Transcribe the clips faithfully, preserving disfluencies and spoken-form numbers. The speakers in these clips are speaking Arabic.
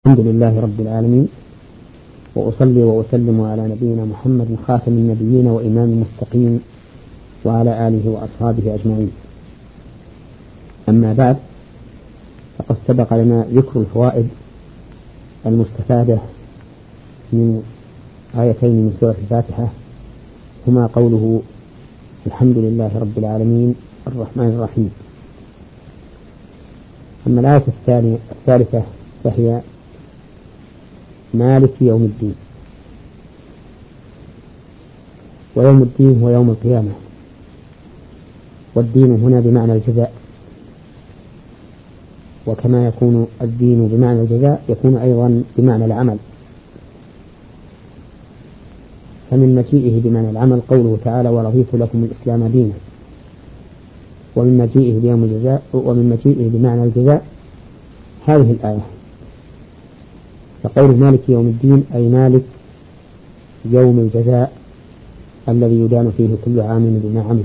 الحمد لله رب العالمين، وأصلي وأسلم على نبينا محمد خاتم النبيين وإمام المتقين وعلى آله وأصحابه أجمعين. أما بعد، فقد سبق لنا ذكر الفوائد المستفادة من آيتين من سورة الفاتحة، هما قوله الحمد لله رب العالمين الرحمن الرحيم. أما الآية الثالثة فهي مالك يوم الدين. ويوم الدين هو يوم القيامة، والدين هنا بمعنى الجزاء، وكما يكون الدين بمعنى الجزاء يكون أيضا بمعنى العمل. فمن مجيئه بمعنى العمل قوله تعالى ورضيت لكم الإسلام دينا، ومن مجيئه بيوم الجزاء ومن مجيئه بمعنى الجزاء هذه الآية. فقوله مالك يوم الدين أي مالك يوم الجزاء الذي يدان فيه كل عام بما عمل.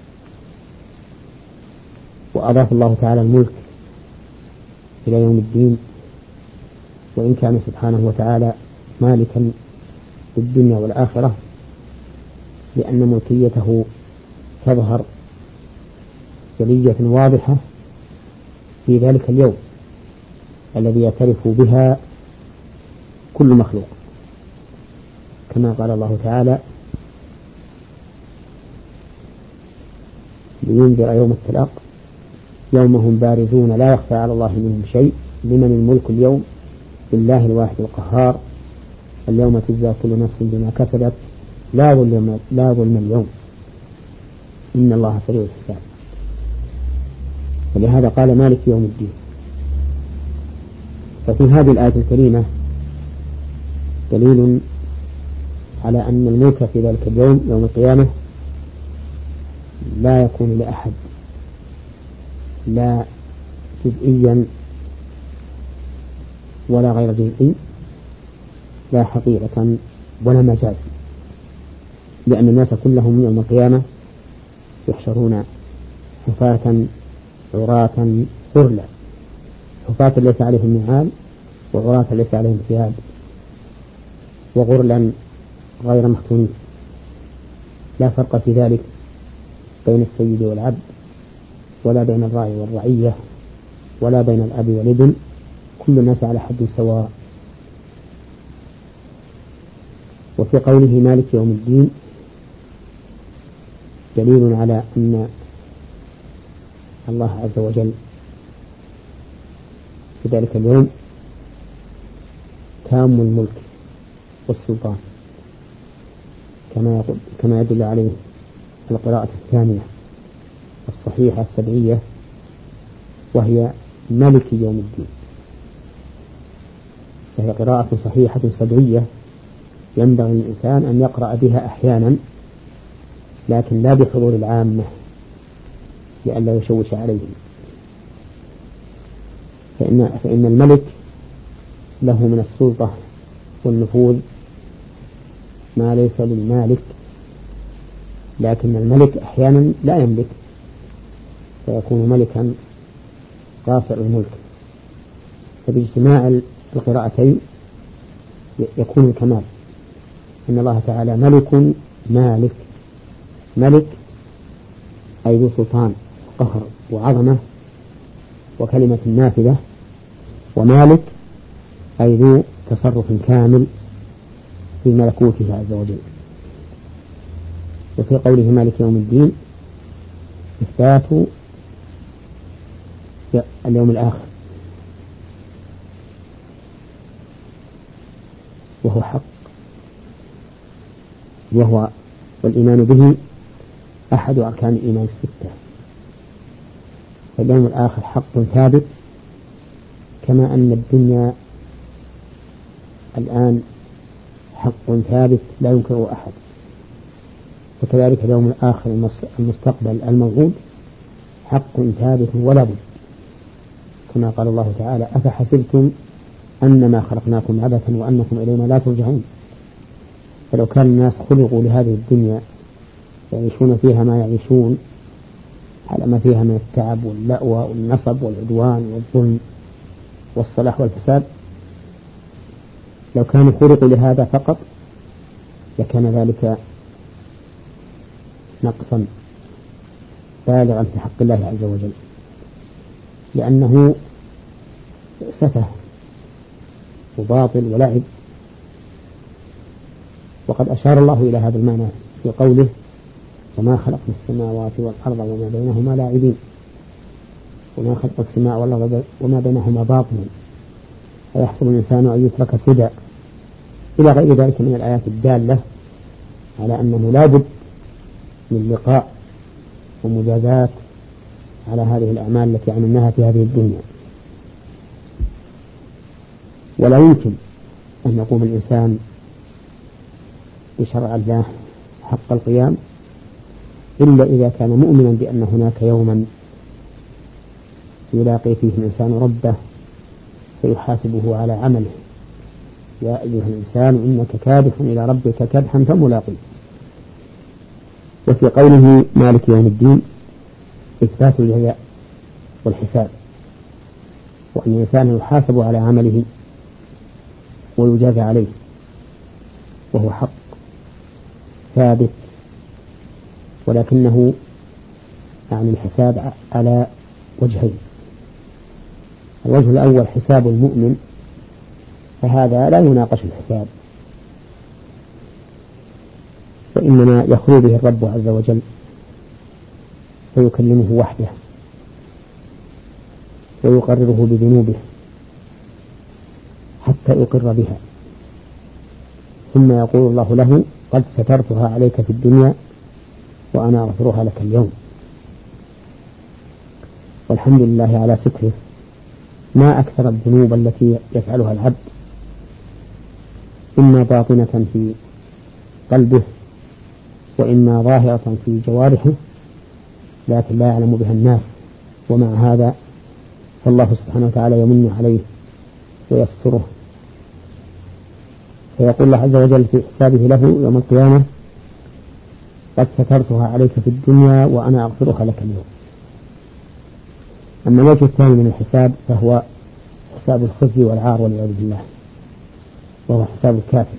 وأضاف الله تعالى الملك إلى يوم الدين، وإن كان سبحانه وتعالى مالكا في الدنيا والآخرة، لأن ملكيته تظهر جلية واضحة في ذلك اليوم الذي يعترف بها كل مخلوق، كما قال الله تعالى لينذر يوم التلاق يوم هم بارزون لا يخفى على الله منهم شيء لمن الملك اليوم لله الواحد القهار اليوم تجزى كل نفس بما كسبت لا ظلم لا ظلم اليوم إن الله سريع الحساب. ولهذا قال مالك يوم الدين. ففي هذه الآية الكريمة دليل على أن الملك في ذلك اليوم يوم القيامة لا يكون لأحد، لا جزئيا ولا غير جزئي، لا حقيقة ولا مجاز، لأن الناس كلهم يوم القيامة يحشرون حفاة عراة غرلا، حفاة ليس عليهم نعال وعراة ليس عليهم ثياب، وغرلا غير مختونين. لا فرق في ذلك بين السيد والعبد، ولا بين الراعي والرعية، ولا بين الأب والابن، كل الناس على حد سواء. وفي قوله مالك يوم الدين دليل على أن الله عز وجل في ذلك اليوم تام الملك والسلطان، كما كما يدل عليه القراءة الثانية الصحيحة السبعية، وهي ملك يوم الدين، فهي قراءة صحيحة سبعية ينبغي الإنسان أن يقرأ بها أحيانا، لكن لا بحضور العامة لئلا يشوش عليهم. فإن, فإن الملك له من السلطة والنفوذ ما ليس للمالك، لكن الملك أحيانا لا يملك فيكون ملكا قاصر الملك. فباجتماع القراءتين يكون الكمال، إن الله تعالى ملك مالك، ملك أي ذو سلطان قهر وعظمة وكلمة نافذة، ومالك أي ذو تصرف كامل في ملكوته عز وجل. وفي قوله مالك يوم الدين إثبات اليوم الآخر، وهو حق، وهو والإيمان به أحد أركان الإيمان الستة. فاليوم الآخر حق ثابت، كما أن الدنيا الآن حق ثابت لا ينكره أحد، وكذلك اليوم الآخر المستقبل الموعود حق ثابت ولا بد، كما قال الله تعالى أفحسبتم أنما خلقناكم عبثا وأنكم إلينا لا ترجعون. فلو كان الناس خلقوا لهذه الدنيا يعيشون فيها ما يعيشون على ما فيها من التعب واللأوى والنصب والعدوان والظلم والصلاح والفساد، لو كانوا خلقوا لهذا فقط لكان ذلك نقصا بالغا في حق الله عز وجل، لأنه سفه وباطل ولعب. وقد أشار الله إلى هذا المعنى في قوله وما خلقنا السماوات والأرض وما بينهما لاعبين، وما خلق السماء والأرض وما بينهما باطلا أيحسب الإنسان أن يترك سدى، إلى غير ذلك من الآيات الدالة على أنه لا بد من لقاء ومجازات على هذه الأعمال التي عملناها في هذه الدنيا. ولا يمكن أن يقوم الإنسان بشرع الله حق القيام إلا إذا كان مؤمنا بأن هناك يوما يلاقي فيه الإنسان ربه فيحاسبه على عمله. يا أيها الإنسان إنك كادح إلى ربك كدحا فملاقيه. وفي قوله مالك يوم الدين إثبات الجزاء والحساب، وأن الإنسان يحاسب على عمله ويجازى عليه، وهو حق ثابت، ولكنه يعني الحساب على وجهين. الوجه الأول حساب المؤمن، فهذا لا يناقش الحساب، وإنما يخلو به الرب عز وجل فيكلمه وحده ويقرره بذنوبه حتى يقر بها، ثم يقول الله له قد سترتها عليك في الدنيا وأنا أغفرها لك اليوم. والحمد لله على ستره. ما أكثر الذنوب التي يفعلها العبد، إما باطنة في قلبه وإما ظاهرة في جوارحه، لكن لا يعلم بها الناس، ومع هذا فالله سبحانه وتعالى يمن عليه ويستره، فيقول الله عز وجل في حسابه له يوم القيامة قد سترتها عليك في الدنيا وأنا أغفرها لك اليوم. أما الوجه الثاني من الحساب فهو حساب الخزي والعار والعياذ بالله، وهو حساب الكافر،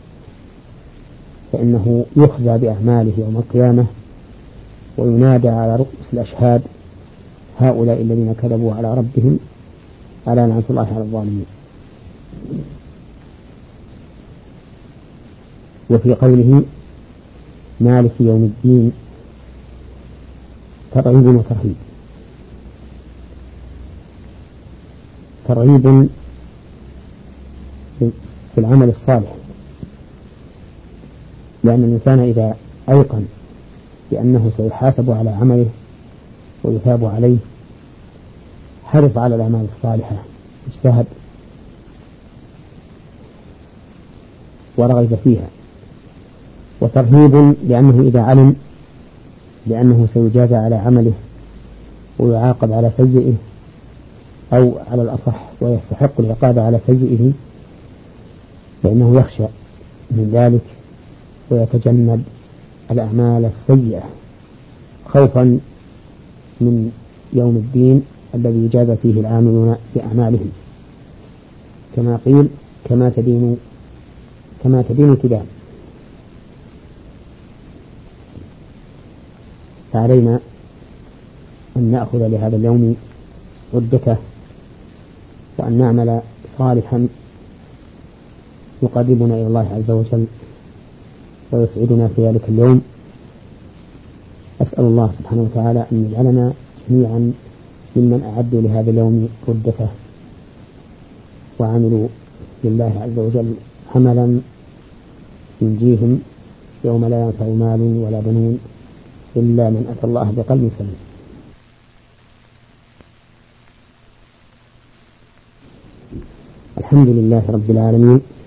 فإنه يخزى بأعماله يوم القيامة وينادى على رؤوس الأشهاد هؤلاء الذين كذبوا على ربهم ألا لعنة الله على الظالمين. وفي قوله مالك يوم الدين ترغيب وترهيب. ترغيب في العمل الصالح، لأن الإنسان إذا أيقن بأنه سيحاسب على عمله ويثاب عليه حرص على الأعمال الصالحة، اجتهد ورغب فيها. وترهيب لأنه إذا علم بأنه سيجازى على عمله ويعاقب على سيئه، أو على الأصح ويستحق العقاب على سيئه، فإنه يخشى من ذلك ويتجنب الأعمال السيئة خوفا من يوم الدين الذي يجازى فيه العاملون بأعمالهم، كما قيل كما تدين كما تدين تدان. فعلينا أن نأخذ لهذا اليوم عدته، وأن نعمل صالحا يقربنا إلى الله عز وجل ويسعدنا في ذلك اليوم. أسأل الله سبحانه وتعالى أن يجعلنا جميعا ممن أعدوا لهذا اليوم عدته وعملوا لله عز وجل عملا ينجيهم يوم لا ينفع مال ولا بنون إلا من أتى الله بقلب سليم. الحمد لله رب العالمين،